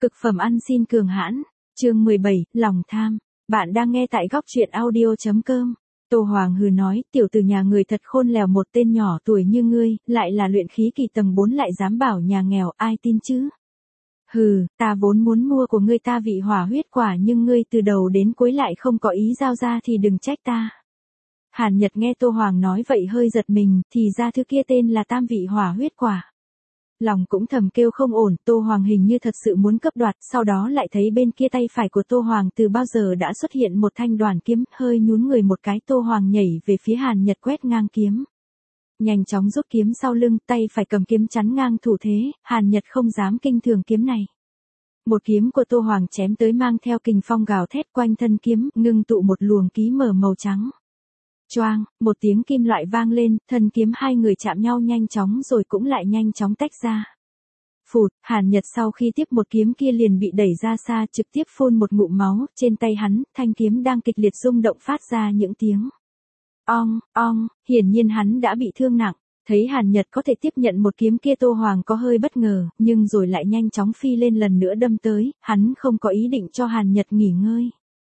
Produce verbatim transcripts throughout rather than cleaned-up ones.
Cực phẩm ăn xin cường hãn, chương mười bảy, lòng tham. Bạn đang nghe tại góc truyện audio chấm com. Tô Hoàng hừ nói, tiểu tử nhà người thật khôn lèo, một tên nhỏ tuổi như ngươi, lại là luyện khí kỳ tầng bốn lại dám bảo nhà nghèo, ai tin chứ? Hừ, ta vốn muốn mua của ngươi ta vị hỏa huyết quả, nhưng ngươi từ đầu đến cuối lại không có ý giao ra thì đừng trách ta. Hàn Nhật nghe Tô Hoàng nói vậy hơi giật mình, thì ra thứ kia tên là tam vị hỏa huyết quả. Lòng cũng thầm kêu không ổn, Tô Hoàng hình như thật sự muốn cướp đoạt, sau đó lại thấy bên kia tay phải của Tô Hoàng từ bao giờ đã xuất hiện một thanh đoàn kiếm, hơi nhún người một cái, Tô Hoàng nhảy về phía Hàn Nhật quét ngang kiếm. Nhanh chóng rút kiếm sau lưng, tay phải cầm kiếm chắn ngang thủ thế, Hàn Nhật không dám kinh thường kiếm này. Một kiếm của Tô Hoàng chém tới mang theo kình phong gào thét, quanh thân kiếm, ngưng tụ một luồng khí mờ màu trắng. Choang, một tiếng kim loại vang lên, thân kiếm hai người chạm nhau nhanh chóng rồi cũng lại nhanh chóng tách ra. Phụt, Hàn Nhật sau khi tiếp một kiếm kia liền bị đẩy ra xa, trực tiếp phun một ngụm máu, trên tay hắn, thanh kiếm đang kịch liệt rung động phát ra những tiếng ong, ong, hiển nhiên hắn đã bị thương nặng. Thấy Hàn Nhật có thể tiếp nhận một kiếm kia, Tô Hoàng có hơi bất ngờ, nhưng rồi lại nhanh chóng phi lên lần nữa đâm tới, hắn không có ý định cho Hàn Nhật nghỉ ngơi.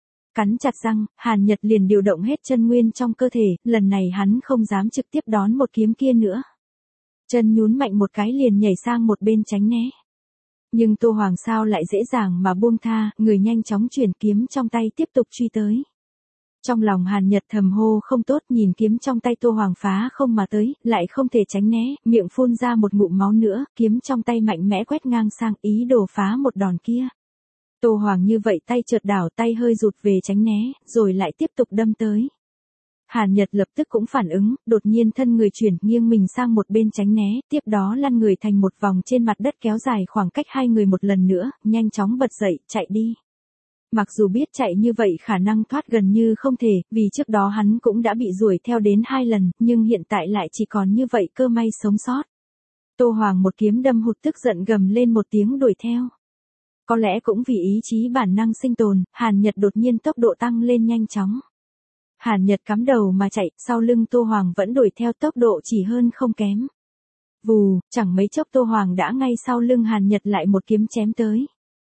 Cắn chặt răng, Hàn Nhật liền điều động hết chân nguyên trong cơ thể, lần này hắn không dám trực tiếp đón một kiếm kia nữa. Chân nhún mạnh một cái liền nhảy sang một bên tránh né. Nhưng Tô Hoàng sao lại dễ dàng mà buông tha, người nhanh chóng chuyển kiếm trong tay tiếp tục truy tới. Trong lòng Hàn Nhật thầm hô không tốt, nhìn kiếm trong tay Tô Hoàng phá không mà tới, lại không thể tránh né, miệng phun ra một ngụm máu nữa, kiếm trong tay mạnh mẽ quét ngang sang, ý đồ phá một đòn kia. Tô Hoàng như vậy tay chợt đảo, tay hơi rụt về tránh né, rồi lại tiếp tục đâm tới. Hàn Nhật lập tức cũng phản ứng, đột nhiên thân người chuyển, nghiêng mình sang một bên tránh né, tiếp đó lăn người thành một vòng trên mặt đất kéo dài khoảng cách hai người một lần nữa, nhanh chóng bật dậy, chạy đi. Mặc dù biết chạy như vậy khả năng thoát gần như không thể, vì trước đó hắn cũng đã bị đuổi theo đến hai lần, nhưng hiện tại lại chỉ còn như vậy, cơ may sống sót. Tô Hoàng một kiếm đâm hụt, tức giận gầm lên một tiếng đuổi theo. Có lẽ cũng vì ý chí bản năng sinh tồn, Hàn Nhật đột nhiên tốc độ tăng lên nhanh chóng. Hàn Nhật cắm đầu mà chạy, sau lưng Tô Hoàng vẫn đuổi theo, tốc độ chỉ hơn không kém. Vù, chẳng mấy chốc Tô Hoàng đã ngay sau lưng Hàn Nhật lại một kiếm chém tới.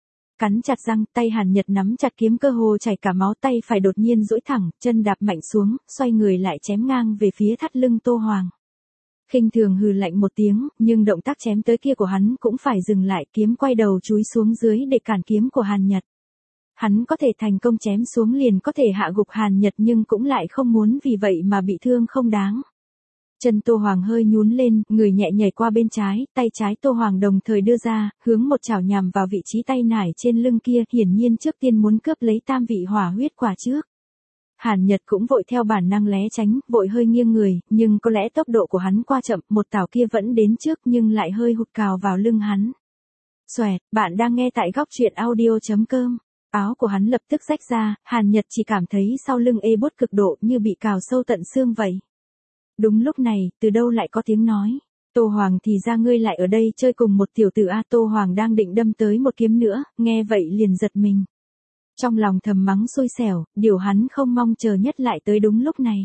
Cắn chặt răng, tay Hàn Nhật nắm chặt kiếm cơ hồ chảy cả máu, tay phải đột nhiên duỗi thẳng, chân đạp mạnh xuống, xoay người lại chém ngang về phía thắt lưng Tô Hoàng. Khinh thường hừ lạnh một tiếng, nhưng động tác chém tới kia của hắn cũng phải dừng lại, kiếm quay đầu chúi xuống dưới để cản kiếm của Hàn Nhật. Hắn có thể thành công chém xuống liền có thể hạ gục Hàn Nhật, nhưng cũng lại không muốn vì vậy mà bị thương không đáng. Chân Tô Hoàng hơi nhún lên, người nhẹ nhảy qua bên trái, tay trái Tô Hoàng đồng thời đưa ra, hướng một chảo nhằm vào vị trí tay nải trên lưng kia, hiển nhiên trước tiên muốn cướp lấy tam vị hỏa huyết quả trước. Hàn Nhật cũng vội theo bản năng né tránh, vội hơi nghiêng người, nhưng có lẽ tốc độ của hắn qua chậm, một tảo kia vẫn đến trước nhưng lại hơi hụt cào vào lưng hắn. Xoẹt, bạn đang nghe tại góc truyện audio chấm com. Áo của hắn lập tức rách ra, Hàn Nhật chỉ cảm thấy sau lưng ê buốt cực độ, như bị cào sâu tận xương vậy. Đúng lúc này, từ đâu lại có tiếng nói. Tô Hoàng, thì ra ngươi lại ở đây chơi cùng một tiểu tử a. Tô Hoàng đang định đâm tới một kiếm nữa, nghe vậy liền giật mình. Trong lòng thầm mắng xui xẻo, điều hắn không mong chờ nhất lại tới đúng lúc này.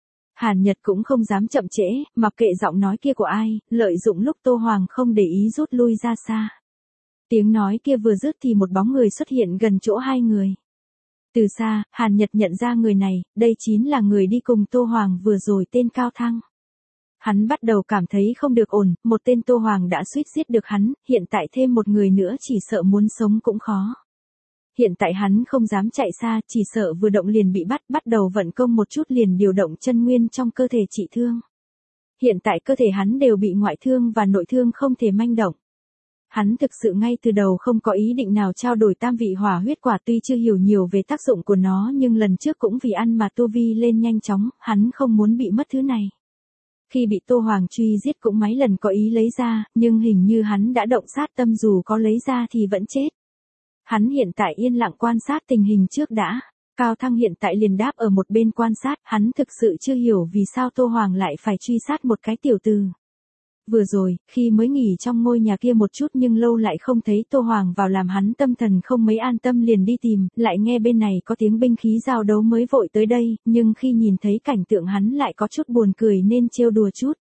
Hàn Nhật cũng không dám chậm trễ, mặc kệ giọng nói kia của ai, lợi dụng lúc Tô Hoàng không để ý rút lui ra xa. Tiếng nói kia vừa dứt thì một bóng người xuất hiện gần chỗ hai người. Từ xa, Hàn Nhật nhận ra người này, đây chính là người đi cùng Tô Hoàng vừa rồi, tên Cao Thăng. Hắn bắt đầu cảm thấy không được ổn, một tên Tô Hoàng đã suýt giết được hắn, hiện tại thêm một người nữa chỉ sợ muốn sống cũng khó. Hiện tại hắn không dám chạy xa, chỉ sợ vừa động liền bị bắt, bắt đầu vận công một chút liền điều động chân nguyên trong cơ thể trị thương. Hiện tại cơ thể hắn đều bị ngoại thương và nội thương không thể manh động. Hắn thực sự ngay từ đầu không có ý định nào trao đổi tam vị hỏa huyết quả, tuy chưa hiểu nhiều về tác dụng của nó nhưng lần trước cũng vì ăn mà tu vi lên nhanh chóng, hắn không muốn bị mất thứ này. Khi bị Tô Hoàng truy giết cũng mấy lần có ý lấy ra, nhưng hình như hắn đã động sát tâm, dù có lấy ra thì vẫn chết. Hắn hiện tại yên lặng quan sát tình hình trước đã. Cao Thăng hiện tại liền đáp ở một bên quan sát, hắn thực sự chưa hiểu vì sao Tô Hoàng lại phải truy sát một cái tiểu tử. Vừa rồi, khi mới nghỉ trong ngôi nhà kia một chút nhưng lâu lại không thấy Tô Hoàng vào làm hắn tâm thần không mấy an tâm, liền đi tìm, lại nghe bên này có tiếng binh khí giao đấu mới vội tới đây, nhưng khi nhìn thấy cảnh tượng hắn lại có chút buồn cười nên trêu đùa chút.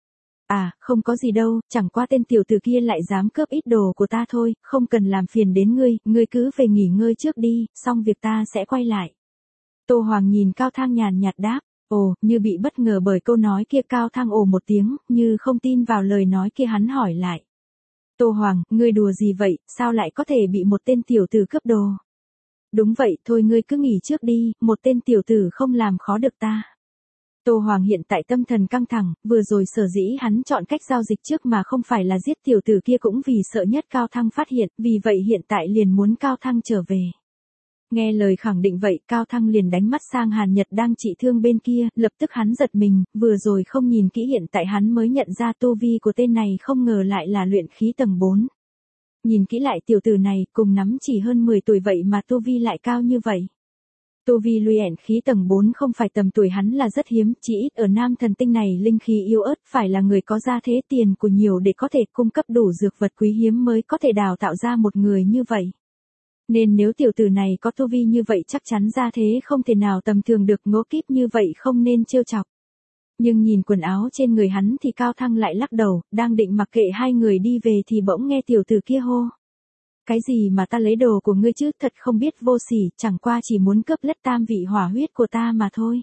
À, không có gì đâu, chẳng qua tên tiểu tử kia lại dám cướp ít đồ của ta thôi, không cần làm phiền đến ngươi, ngươi cứ về nghỉ ngơi trước đi, xong việc ta sẽ quay lại. Tô Hoàng nhìn Cao Thăng nhàn nhạt đáp, ồ, như bị bất ngờ bởi câu nói kia. Cao Thăng ồ một tiếng, như không tin vào lời nói kia. Hắn hỏi lại. Tô Hoàng, ngươi đùa gì vậy, sao lại có thể bị một tên tiểu tử cướp đồ? Đúng vậy, thôi ngươi cứ nghỉ trước đi, một tên tiểu tử không làm khó được ta. Tô Hoàng hiện tại tâm thần căng thẳng, vừa rồi sở dĩ hắn chọn cách giao dịch trước mà không phải là giết tiểu tử kia cũng vì sợ nhất Cao Thăng phát hiện, vì vậy hiện tại liền muốn Cao Thăng trở về. Nghe lời khẳng định vậy, Cao Thăng liền đánh mắt sang Hàn Nhật đang trị thương bên kia, lập tức hắn giật mình, vừa rồi không nhìn kỹ hiện tại hắn mới nhận ra tu vi của tên này không ngờ lại là luyện khí tầng bốn. Nhìn kỹ lại tiểu tử này, cùng nắm chỉ hơn mười tuổi vậy mà tu vi lại cao như vậy. Tu vi luyện khí tầng bốn không phải tầm tuổi hắn là rất hiếm, chỉ ít ở Nam Thần Tinh này linh khí yếu ớt, phải là người có gia thế tiền của nhiều để có thể cung cấp đủ dược vật quý hiếm mới có thể đào tạo ra một người như vậy. Nên nếu tiểu tử này có tu vi như vậy chắc chắn gia thế không thể nào tầm thường được, ngố kíp như vậy không nên trêu chọc. Nhưng nhìn quần áo trên người hắn thì Cao Thăng lại lắc đầu, đang định mặc kệ hai người đi về thì bỗng nghe tiểu tử kia hô. Cái gì mà ta lấy đồ của ngươi chứ, thật không biết vô sỉ, chẳng qua chỉ muốn cướp lết tam vị hỏa huyết của ta mà thôi.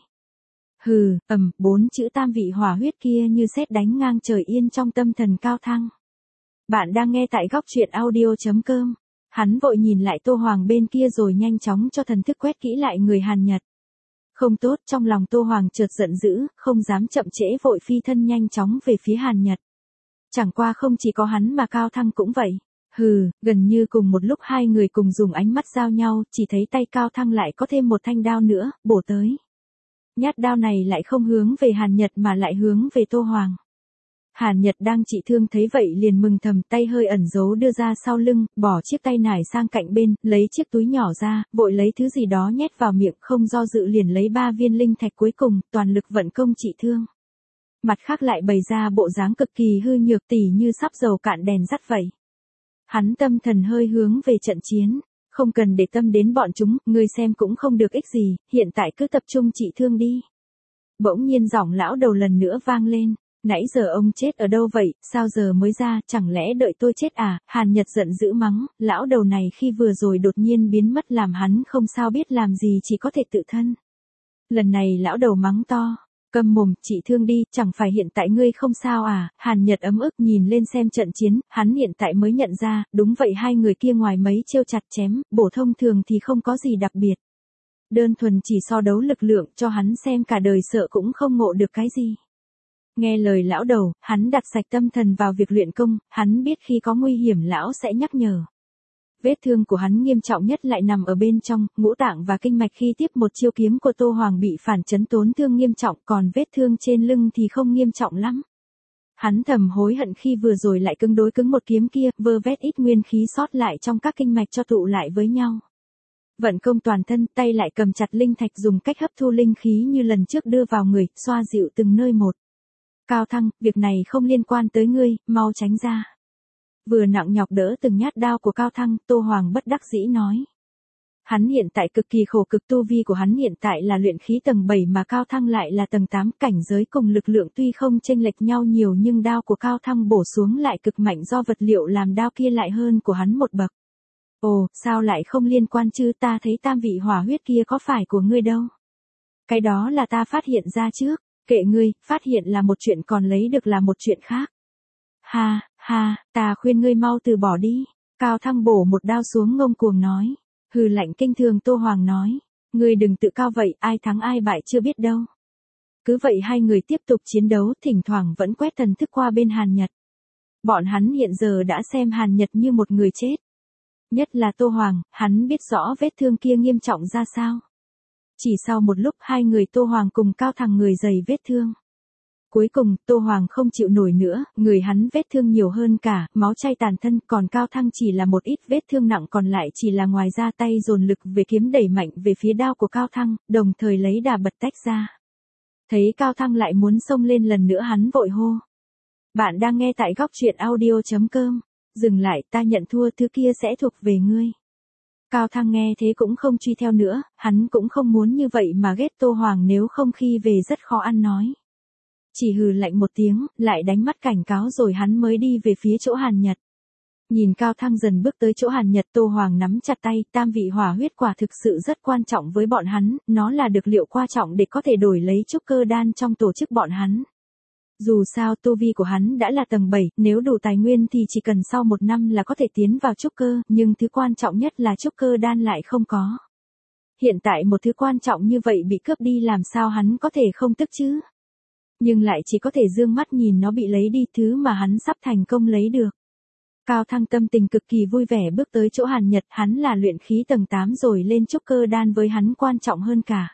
Hừ, ầm, bốn chữ tam vị hỏa huyết kia như sét đánh ngang trời yên trong tâm thần Cao Thăng. Bạn đang nghe tại góc truyện audio chấm com. Hắn vội nhìn lại Tô Hoàng bên kia rồi nhanh chóng cho thần thức quét kỹ lại người Hàn Nhật. Không tốt, trong lòng Tô Hoàng chợt giận dữ, không dám chậm trễ vội phi thân nhanh chóng về phía Hàn Nhật. Chẳng qua không chỉ có hắn mà Cao Thăng cũng vậy. Hừ, gần như cùng một lúc hai người cùng dùng ánh mắt giao nhau, chỉ thấy tay Cao Thăng lại có thêm một thanh đao nữa, bổ tới. Nhát đao này lại không hướng về Hàn Nhật mà lại hướng về Tô Hoàng. Hàn Nhật đang trị thương thấy vậy liền mừng thầm, tay hơi ẩn giấu đưa ra sau lưng, bỏ chiếc tay nải sang cạnh bên, lấy chiếc túi nhỏ ra, vội lấy thứ gì đó nhét vào miệng, không do dự liền lấy ba viên linh thạch cuối cùng, toàn lực vận công trị thương. Mặt khác lại bày ra bộ dáng cực kỳ hư nhược tỉ như sắp dầu cạn đèn dắt vậy. Hắn tâm thần hơi hướng về trận chiến, không cần để tâm đến bọn chúng, ngươi xem cũng không được ích gì, hiện tại cứ tập trung trị thương đi. Bỗng nhiên giọng lão đầu lần nữa vang lên. Nãy giờ ông chết ở đâu vậy, sao giờ mới ra, chẳng lẽ đợi tôi chết à? Hàn Nhật giận dữ mắng, lão đầu này khi vừa rồi đột nhiên biến mất làm hắn không sao biết làm gì, chỉ có thể tự thân. Lần này lão đầu mắng to, câm mồm, trị thương đi, chẳng phải hiện tại ngươi không sao à? Hàn Nhật ấm ức nhìn lên xem trận chiến, hắn hiện tại mới nhận ra, đúng vậy hai người kia ngoài mấy chiêu chặt chém, bổ thông thường thì không có gì đặc biệt. Đơn thuần chỉ so đấu lực lượng, cho hắn xem cả đời sợ cũng không ngộ được cái gì. Nghe lời lão đầu, hắn đặt sạch tâm thần vào việc luyện công, hắn biết khi có nguy hiểm lão sẽ nhắc nhở. Vết thương của hắn nghiêm trọng nhất lại nằm ở bên trong, ngũ tạng và kinh mạch, khi tiếp một chiêu kiếm của Tô Hoàng bị phản chấn tổn thương nghiêm trọng, còn vết thương trên lưng thì không nghiêm trọng lắm. Hắn thầm hối hận khi vừa rồi lại cứng đối cứng một kiếm kia, vơ vét ít nguyên khí sót lại trong các kinh mạch cho tụ lại với nhau. Vận công toàn thân, tay lại cầm chặt linh thạch dùng cách hấp thu linh khí như lần trước đưa vào người, xoa dịu từng nơi một. Cao Thăng, việc này không liên quan tới ngươi, mau tránh ra. Vừa nặng nhọc đỡ từng nhát đao của Cao Thăng, Tô Hoàng bất đắc dĩ nói. Hắn hiện tại cực kỳ khổ cực, tu vi của hắn hiện tại là luyện khí tầng bảy mà Cao Thăng lại là tầng tám, cảnh giới cùng lực lượng tuy không chênh lệch nhau nhiều nhưng đao của Cao Thăng bổ xuống lại cực mạnh, do vật liệu làm đao kia lại hơn của hắn một bậc. Ồ, sao lại không liên quan chứ, ta thấy tam vị hỏa huyết kia có phải của ngươi đâu. Cái đó là ta phát hiện ra trước. Kệ ngươi, phát hiện là một chuyện còn lấy được là một chuyện khác. Ha, ha, ta khuyên ngươi mau từ bỏ đi. Cao Thăng bổ một đao xuống ngông cuồng nói. Hừ lạnh kinh thường Tô Hoàng nói. Ngươi đừng tự cao vậy, ai thắng ai bại chưa biết đâu. Cứ vậy hai người tiếp tục chiến đấu, thỉnh thoảng vẫn quét thần thức qua bên Hàn Nhật. Bọn hắn hiện giờ đã xem Hàn Nhật như một người chết. Nhất là Tô Hoàng, hắn biết rõ vết thương kia nghiêm trọng ra sao. Chỉ sau một lúc hai người Tô Hoàng cùng Cao Thăng người dày vết thương. Cuối cùng, Tô Hoàng không chịu nổi nữa, người hắn vết thương nhiều hơn cả, máu chảy tàn thân, còn Cao Thăng chỉ là một ít vết thương nặng, còn lại chỉ là ngoài ra tay dồn lực về kiếm đẩy mạnh về phía đao của Cao Thăng, đồng thời lấy đà bật tách ra. Thấy Cao Thăng lại muốn xông lên lần nữa hắn vội hô. Bạn đang nghe tại góc truyện audio chấm com. Dừng lại, ta nhận thua, thứ kia sẽ thuộc về ngươi. Cao Thăng nghe thế cũng không truy theo nữa, hắn cũng không muốn như vậy mà ghét Tô Hoàng, nếu không khi về rất khó ăn nói. chỉ hừ lạnh một tiếng, lại đánh mắt cảnh cáo rồi hắn mới đi về phía chỗ Hàn Nhật. Nhìn Cao Thăng dần bước tới chỗ Hàn Nhật, Tô Hoàng nắm chặt tay, tam vị hỏa huyết quả thực sự rất quan trọng với bọn hắn, nó là dược liệu quan trọng để có thể đổi lấy trúc cơ đan trong tổ chức bọn hắn. Dù sao tu vi của hắn đã là tầng bảy, nếu đủ tài nguyên thì chỉ cần sau một năm là có thể tiến vào trúc cơ, nhưng thứ quan trọng nhất là trúc cơ đan lại không có. Hiện tại một thứ quan trọng như vậy bị cướp đi làm sao hắn có thể không tức chứ? Nhưng lại chỉ có thể dương mắt nhìn nó bị lấy đi, thứ mà hắn sắp thành công lấy được. Cao Thăng tâm tình cực kỳ vui vẻ bước tới chỗ Hàn Nhật, hắn là luyện khí tầng tám rồi, lên trúc cơ đan với hắn quan trọng hơn cả.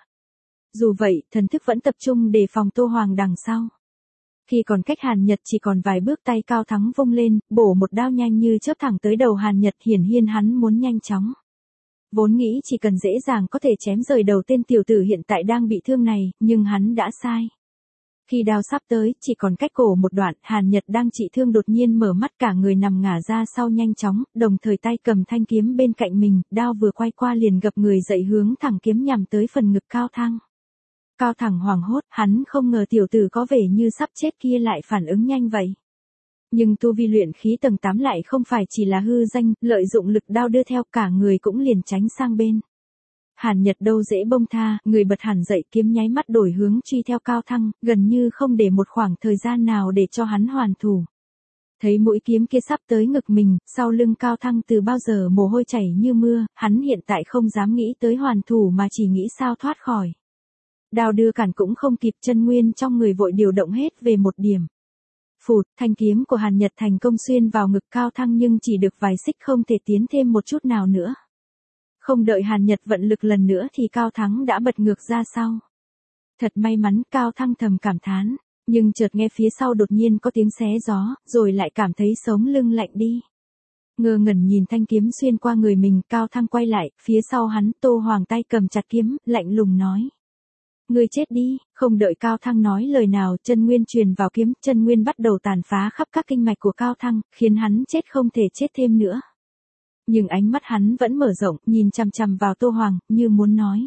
Dù vậy, thần thức vẫn tập trung đề phòng Tô Hoàng đằng sau. Khi còn cách Hàn Nhật chỉ còn vài bước, tay Cao Thắng vung lên, bổ một đao nhanh như chớp thẳng tới đầu Hàn Nhật, hiển nhiên hắn muốn nhanh chóng. Vốn nghĩ chỉ cần dễ dàng có thể chém rời đầu tên tiểu tử hiện tại đang bị thương này, nhưng hắn đã sai. Khi đao sắp tới, chỉ còn cách cổ một đoạn, Hàn Nhật đang trị thương đột nhiên mở mắt, cả người nằm ngả ra sau nhanh chóng, đồng thời tay cầm thanh kiếm bên cạnh mình, đao vừa quay qua liền gập người dậy hướng thẳng kiếm nhằm tới phần ngực Cao Thăng. Cao Thẳng hoảng hốt, hắn không ngờ tiểu tử có vẻ như sắp chết kia lại phản ứng nhanh vậy. Nhưng tu vi luyện khí tầng tám lại không phải chỉ là hư danh, lợi dụng lực đao đưa theo, cả người cũng liền tránh sang bên. Hàn Nhật đâu dễ bông tha, người bật hẳn dậy, kiếm nháy mắt đổi hướng truy theo Cao Thăng, gần như không để một khoảng thời gian nào để cho hắn hoàn thủ. Thấy mũi kiếm kia sắp tới ngực mình, sau lưng Cao Thăng từ bao giờ mồ hôi chảy như mưa, hắn hiện tại không dám nghĩ tới hoàn thủ mà chỉ nghĩ sao thoát khỏi. Đao đưa cản cũng không kịp, chân nguyên trong người vội điều động hết về một điểm. Phụt, thanh kiếm của Hàn Nhật thành công xuyên vào ngực Cao Thăng nhưng chỉ được vài xích, không thể tiến thêm một chút nào nữa. Không đợi Hàn Nhật vận lực lần nữa thì Cao Thắng đã bật ngược ra sau. Thật may mắn, Cao Thăng thầm cảm thán, nhưng chợt nghe phía sau đột nhiên có tiếng xé gió, rồi lại cảm thấy sống lưng lạnh đi. Ngơ ngẩn nhìn thanh kiếm xuyên qua người mình, Cao Thăng quay lại, phía sau hắn Tô Hoàng tay cầm chặt kiếm, lạnh lùng nói. Ngươi chết đi. Không đợi Cao Thăng nói lời nào, chân nguyên truyền vào kiếm, chân nguyên bắt đầu tàn phá khắp các kinh mạch của Cao Thăng, khiến hắn chết không thể chết thêm nữa. Nhưng ánh mắt hắn vẫn mở rộng, nhìn chằm chằm vào Tô Hoàng, như muốn nói.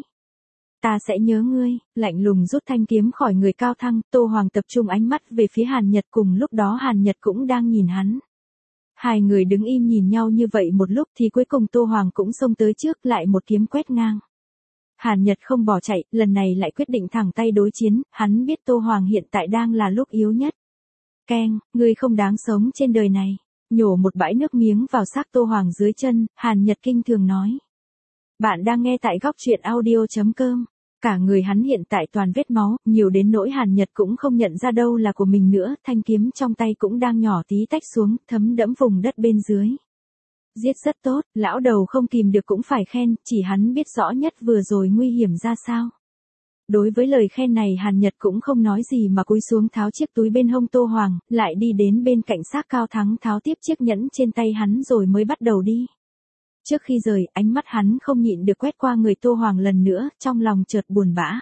Ta sẽ nhớ ngươi. Lạnh lùng rút thanh kiếm khỏi người Cao Thăng, Tô Hoàng tập trung ánh mắt về phía Hàn Nhật, cùng lúc đó Hàn Nhật cũng đang nhìn hắn. Hai người đứng im nhìn nhau như vậy một lúc thì cuối cùng Tô Hoàng cũng xông tới trước, lại một kiếm quét ngang. Hàn Nhật không bỏ chạy, lần này lại quyết định thẳng tay đối chiến, hắn biết Tô Hoàng hiện tại đang là lúc yếu nhất. Keng, ngươi không đáng sống trên đời này. Nhổ một bãi nước miếng vào xác Tô Hoàng dưới chân, Hàn Nhật kinh thường nói. Bạn đang nghe tại góc truyện audio chấm com. Cả người hắn hiện tại toàn vết máu, nhiều đến nỗi Hàn Nhật cũng không nhận ra đâu là của mình nữa, thanh kiếm trong tay cũng đang nhỏ tí tách xuống, thấm đẫm vùng đất bên dưới. Giết rất tốt, lão đầu không kìm được cũng phải khen, chỉ hắn biết rõ nhất vừa rồi nguy hiểm ra sao. Đối với lời khen này Hàn Nhật cũng không nói gì mà cúi xuống tháo chiếc túi bên hông Tô Hoàng, lại đi đến bên cạnh xác Cao Thắng tháo tiếp chiếc nhẫn trên tay hắn rồi mới bắt đầu đi. Trước khi rời, ánh mắt hắn không nhịn được quét qua người Tô Hoàng lần nữa, trong lòng chợt buồn bã.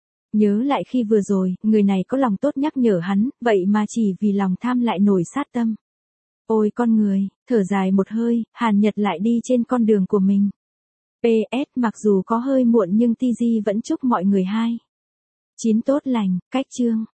Nhớ lại khi vừa rồi, người này có lòng tốt nhắc nhở hắn, vậy mà chỉ vì lòng tham lại nổi sát tâm. Ôi con người, thở dài một hơi, Hàn Nhật lại đi trên con đường của mình. pê ét mặc dù có hơi muộn nhưng tê giê vẫn chúc mọi người hai chín tốt lành, cách chương.